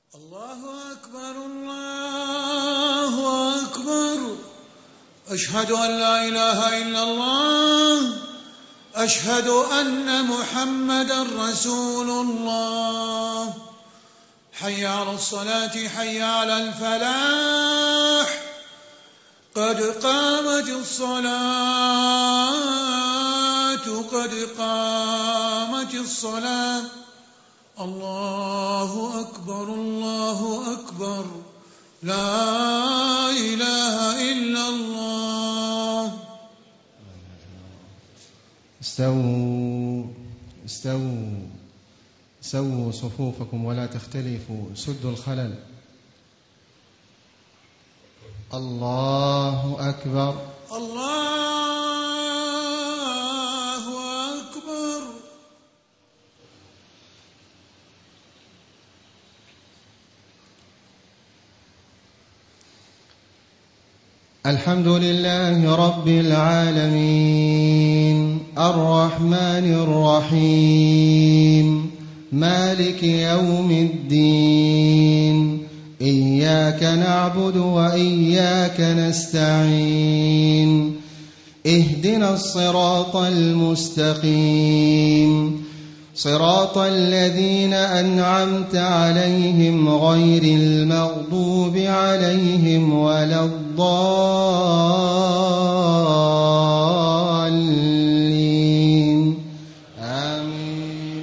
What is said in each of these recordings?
الله أكبر الله أكبر. أشهد أن لا إله إلا الله. أشهد أن محمدا رسول الله. حي على الصلاة حي على الفلاح. قد قامت الصلاة قد قامت الصلاة. الله أكبر الله أكبر. لا إله إلا الله. استووا صفوفكم ولا تختلفوا. سدوا الخلل. الله أكبر الله أكبر. الحمد لله رب العالمين الرحمن الرحيم مالك يوم الدين. إياك نعبد وإياك نستعين. اهدنا الصراط المستقيم صراط الذين أنعمت عليهم غير المغضوب عليهم ولا الضالين. آمين.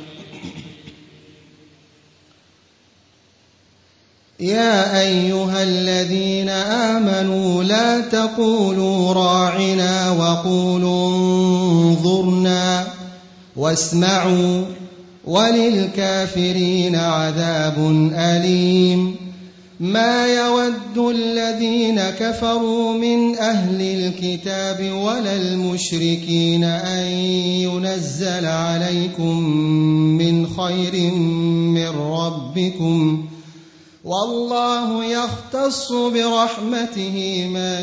يا أيها الذين آمنوا لا تقولوا راعنا وقولوا انظرنا واسمعوا وللكافرين عذاب أليم. ما يود الذين كفروا من أهل الكتاب ولا المشركين أن ينزل عليكم من خير من ربكم والله يختص برحمته من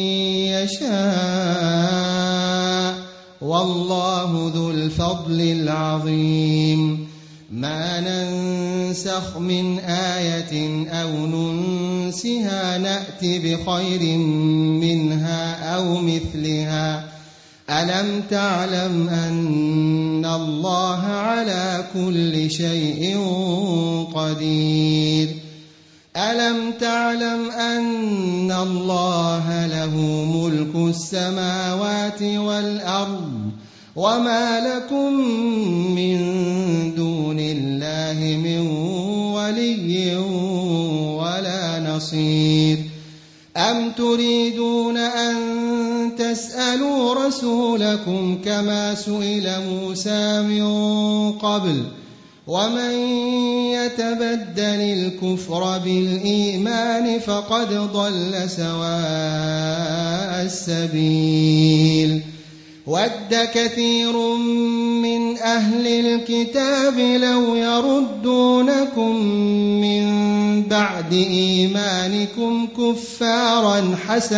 يشاء والله ذو الفضل العظيم. ما ننسخ من آية أو ننسها نأت بخير منها أو مثلها. ألم تعلم أن الله على كل شيء قدير. ألم تعلم أن الله له ملك السماوات والأرض وما لكم من دون الله من ولي ولا نصير. أم تريدون أن تسألوا رسولكم كما سئل موسى من قبل ومن يتبدل الكفر بالإيمان فقد ضل سواء السبيل. ود كثير من أهل الكتاب لو يردونكم من بعد إيمانكم كفارا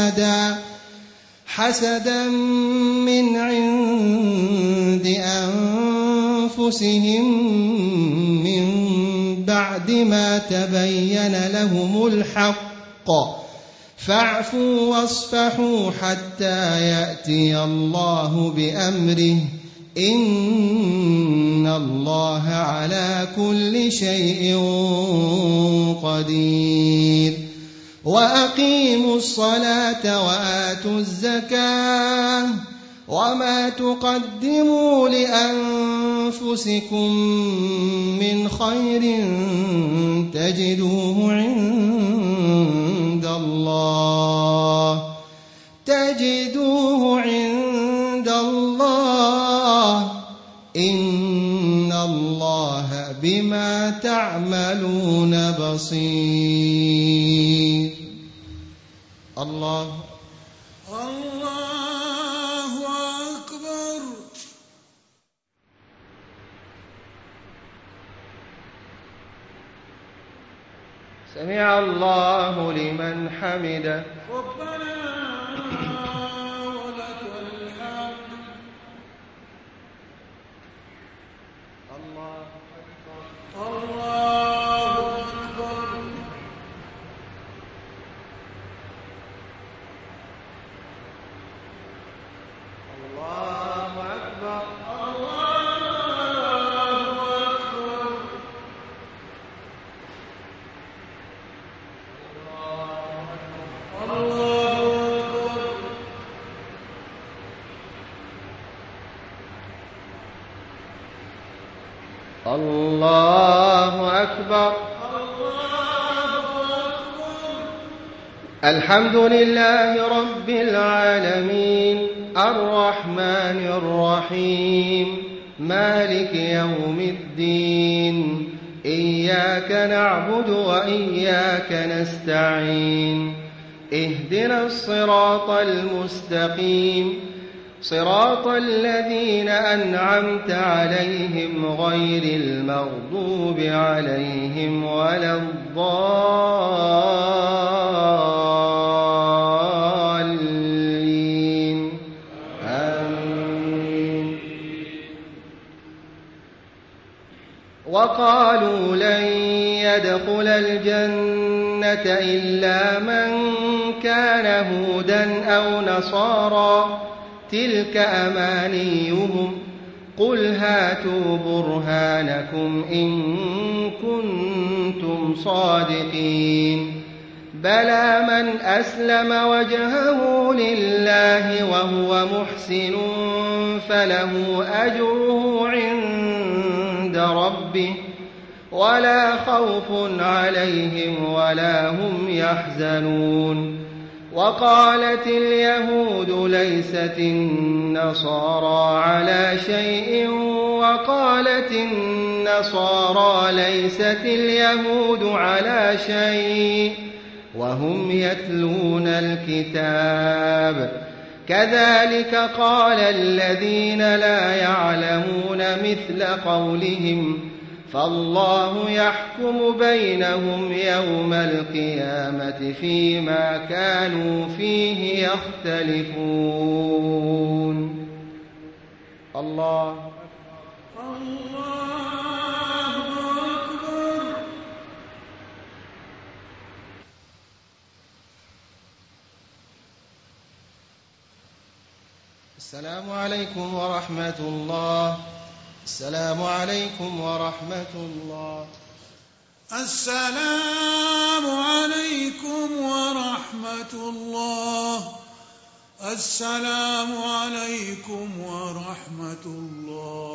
حسدا من عند أنفسهم من بعد ما تبين لهم الحق فاعفوا واصفحوا حتى يأتي الله بأمره إن الله على كل شيء قدير. وأقيموا الصلاة وآتوا الزكاة وما تقدموا لأنفسكم من خير تجدوه عند الله إن الله بما تعملون بصير. الله أكبر. سمع الله لمن حمده. ربنا ولك الحمد. الله أكبر. الله أكبر. الله أكبر. الحمد لله رب العالمين الرحمن الرحيم مالك يوم الدين إياك نعبد وإياك نستعين اهدنا الصراط المستقيم صراط الذين أنعمت عليهم غير المغضوب عليهم ولا الضالين آمين. وقالوا لن يدخل الجنة إلا من كان هودا أو نصارى تلك أمانيهم قل هاتوا برهانكم إن كنتم صادقين بلى من أسلم وجهه لله وهو محسن فله أجره عند ربه ولا خوف عليهم ولا هم يحزنون. وقالت اليهود ليست النصارى على شيء وقالت النصارى ليست اليهود على شيء وهم يتلون الكتاب كذلك قال الذين لا يعلمون مثل قولهم فالله يحكم بينهم يوم القيامة فيما كانوا فيه يختلفون. الله أكبر. السلام عليكم ورحمة الله. السلام عليكم ورحمة الله. السلام عليكم ورحمة الله. السلام عليكم ورحمة الله.